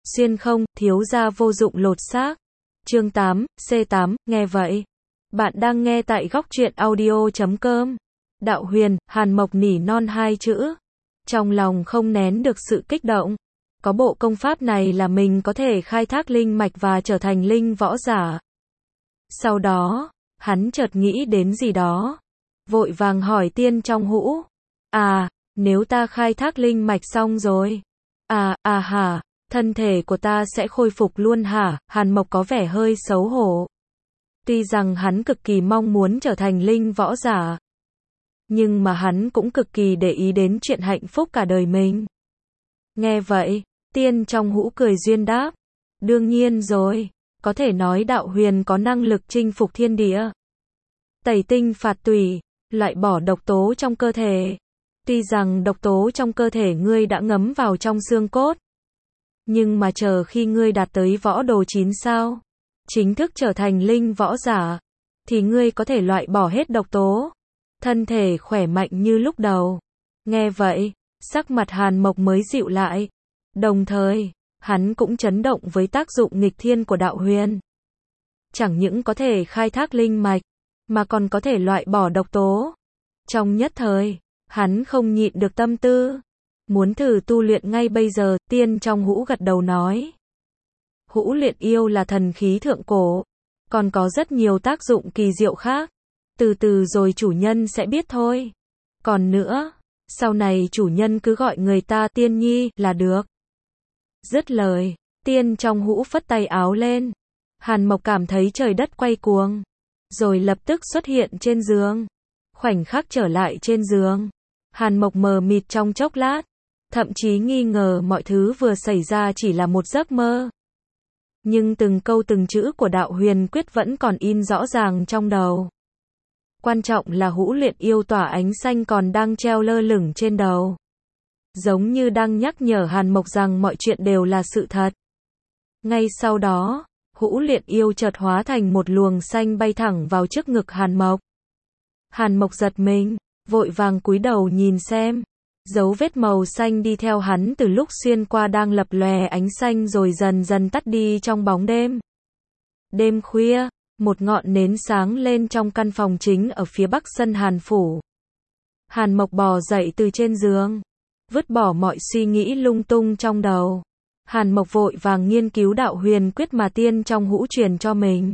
xuyên không, thiếu gia vô dụng lột xác. Chương 8, C8, nghe vậy. Bạn đang nghe tại góc truyện audio.com. Đạo Huyền, Hàn Mộc nỉ non hai chữ. Trong lòng không nén được sự kích động. Có bộ công pháp này là mình có thể khai thác linh mạch và trở thành linh võ giả. Sau đó, hắn chợt nghĩ đến gì đó. Vội vàng hỏi Tiên Trong Hũ. Nếu ta khai thác linh mạch xong rồi. Hả, thân thể của ta sẽ khôi phục luôn hả? Hàn Mộc có vẻ hơi xấu hổ. Tuy rằng hắn cực kỳ mong muốn trở thành linh võ giả. Nhưng mà hắn cũng cực kỳ để ý đến chuyện hạnh phúc cả đời mình. Nghe vậy, Tiên Trong Hũ cười duyên đáp. Đương nhiên rồi, có thể nói Đạo Huyền có năng lực chinh phục thiên địa. Tẩy tinh phạt tùy, loại bỏ độc tố trong cơ thể. Tuy rằng độc tố trong cơ thể ngươi đã ngấm vào trong xương cốt. Nhưng mà chờ khi ngươi đạt tới võ đồ 9 sao, chính thức trở thành linh võ giả, thì ngươi có thể loại bỏ hết độc tố. Thân thể khỏe mạnh như lúc đầu. Nghe vậy, sắc mặt Hàn Mộc mới dịu lại. Đồng thời, hắn cũng chấn động với tác dụng nghịch thiên của Đạo Huyền. Chẳng những có thể khai thác linh mạch, mà còn có thể loại bỏ độc tố. Trong nhất thời, hắn không nhịn được tâm tư. Muốn thử tu luyện ngay bây giờ, Tiên Trong Hũ gật đầu nói. Hũ luyện yêu là thần khí thượng cổ, còn có rất nhiều tác dụng kỳ diệu khác. Từ từ rồi chủ nhân sẽ biết thôi. Còn nữa, sau này chủ nhân cứ gọi người ta Tiên Nhi là được. Dứt lời, Tiên Trong Hũ phất tay áo lên. Hàn Mộc cảm thấy trời đất quay cuồng, rồi lập tức xuất hiện trên giường. Khoảnh khắc trở lại trên giường, Hàn Mộc mờ mịt trong chốc lát, thậm chí nghi ngờ mọi thứ vừa xảy ra chỉ là một giấc mơ. Nhưng từng câu từng chữ của Đạo Huyền quyết vẫn còn in rõ ràng trong đầu. Quan trọng là hũ luyện yêu tỏa ánh xanh còn đang treo lơ lửng trên đầu. Giống như đang nhắc nhở Hàn Mộc rằng mọi chuyện đều là sự thật. Ngay sau đó, hũ luyện yêu chợt hóa thành một luồng xanh bay thẳng vào trước ngực Hàn Mộc. Hàn Mộc giật mình, vội vàng cúi đầu nhìn xem. Dấu vết màu xanh đi theo hắn từ lúc xuyên qua đang lập lòe ánh xanh rồi dần dần tắt đi trong bóng đêm. Đêm khuya, một ngọn nến sáng lên trong căn phòng chính ở phía bắc sân Hàn phủ. Hàn Mộc bò dậy từ trên giường, vứt bỏ mọi suy nghĩ lung tung trong đầu. Hàn Mộc vội vàng nghiên cứu Đạo Huyền quyết mà Tiên Trong Hũ truyền cho mình.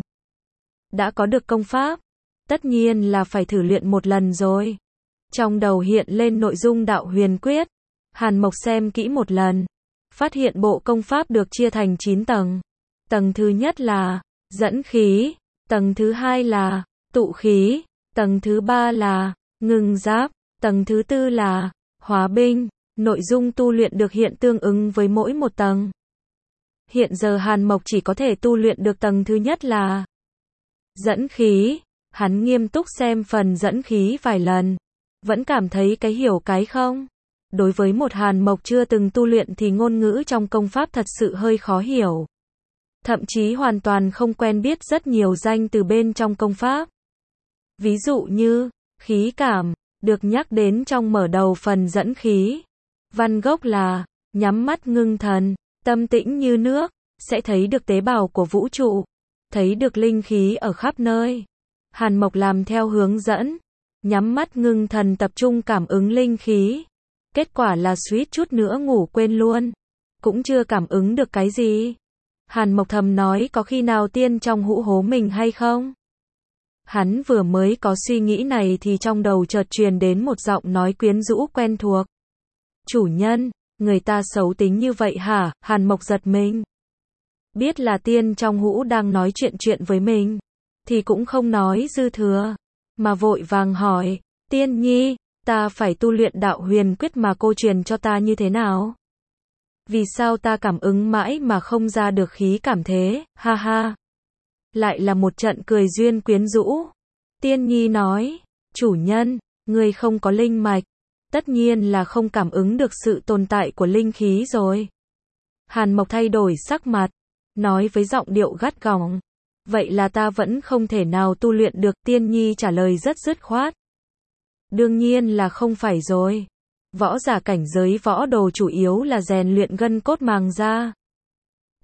Đã có được công pháp, tất nhiên là phải thử luyện một lần rồi. Trong đầu hiện lên nội dung Đạo Huyền quyết. Hàn Mộc xem kỹ một lần, phát hiện bộ công pháp được chia thành 9 tầng. Tầng thứ nhất là dẫn khí, tầng thứ hai là tụ khí, tầng thứ ba là ngưng giáp, tầng thứ tư là hóa binh. Nội dung tu luyện được hiện tương ứng với mỗi một tầng. Hiện giờ Hàn Mộc chỉ có thể tu luyện được tầng thứ nhất là dẫn khí. Hắn nghiêm túc xem phần dẫn khí vài lần, vẫn cảm thấy cái hiểu cái không. Đối với một Hàn Mộc chưa từng tu luyện thì ngôn ngữ trong công pháp thật sự hơi khó hiểu. Thậm chí hoàn toàn không quen biết rất nhiều danh từ bên trong công pháp. Ví dụ như, khí cảm, được nhắc đến trong mở đầu phần dẫn khí. Văn gốc là, nhắm mắt ngưng thần, tâm tĩnh như nước, sẽ thấy được tế bào của vũ trụ, thấy được linh khí ở khắp nơi. Hàn Mộc làm theo hướng dẫn, nhắm mắt ngưng thần tập trung cảm ứng linh khí. Kết quả là suýt chút nữa ngủ quên luôn, cũng chưa cảm ứng được cái gì. Hàn Mộc thầm nói có khi nào Tiên Trong Hũ hố mình hay không? Hắn vừa mới có suy nghĩ này thì trong đầu chợt truyền đến một giọng nói quyến rũ quen thuộc. Chủ nhân, người ta xấu tính như vậy hả? Hàn Mộc giật mình. Biết là Tiên Trong Hũ đang nói chuyện với mình, thì cũng không nói dư thừa, mà vội vàng hỏi, Tiên Nhi, ta phải tu luyện Đạo Huyền quyết mà cô truyền cho ta như thế nào? Vì sao ta cảm ứng mãi mà không ra được khí cảm thế? Ha ha. Lại là một trận cười duyên quyến rũ. Tiên Nhi nói, chủ nhân, ngươi không có linh mạch, tất nhiên là không cảm ứng được sự tồn tại của linh khí rồi. Hàn Mộc thay đổi sắc mặt, nói với giọng điệu gắt gỏng, vậy là ta vẫn không thể nào tu luyện được. Tiên Nhi trả lời rất dứt khoát. Đương nhiên là không phải rồi. Võ giả cảnh giới võ đồ chủ yếu là rèn luyện gân cốt màng da.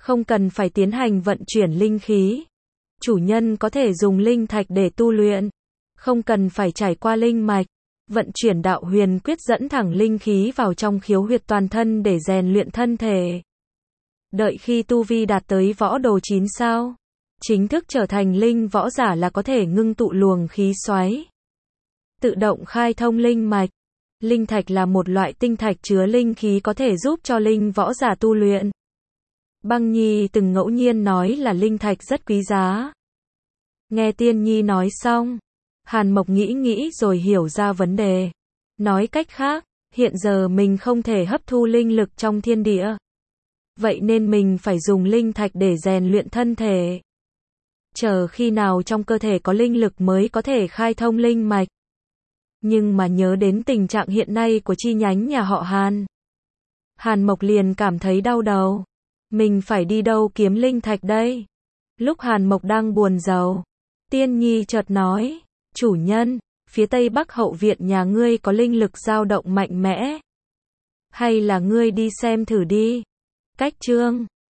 không cần phải tiến hành vận chuyển linh khí. Chủ nhân có thể dùng linh thạch để tu luyện, không cần phải trải qua linh mạch. Vận chuyển đạo huyền quyết dẫn thẳng linh khí vào trong khiếu huyệt toàn thân để rèn luyện thân thể. Đợi khi tu vi đạt tới võ đồ 9 sao, chính thức trở thành linh võ giả là có thể ngưng tụ luồng khí xoáy, tự động khai thông linh mạch. Linh thạch là một loại tinh thạch chứa linh khí có thể giúp cho linh võ giả tu luyện. Băng Nhi từng ngẫu nhiên nói là linh thạch rất quý giá. Nghe Tiên Nhi nói xong, Hàn Mộc nghĩ rồi hiểu ra vấn đề. Nói cách khác, hiện giờ mình không thể hấp thu linh lực trong thiên địa. Vậy nên mình phải dùng linh thạch để rèn luyện thân thể. Chờ khi nào trong cơ thể có linh lực mới có thể khai thông linh mạch. Nhưng mà nhớ đến tình trạng hiện nay của chi nhánh nhà họ Hàn, Hàn Mộc liền cảm thấy đau đầu. Mình phải đi đâu kiếm linh thạch đây? Lúc Hàn Mộc đang buồn rầu, Tiên Nhi chợt nói, chủ nhân, phía tây bắc hậu viện nhà ngươi có linh lực dao động mạnh mẽ. Hay là ngươi đi xem thử đi. Cách chương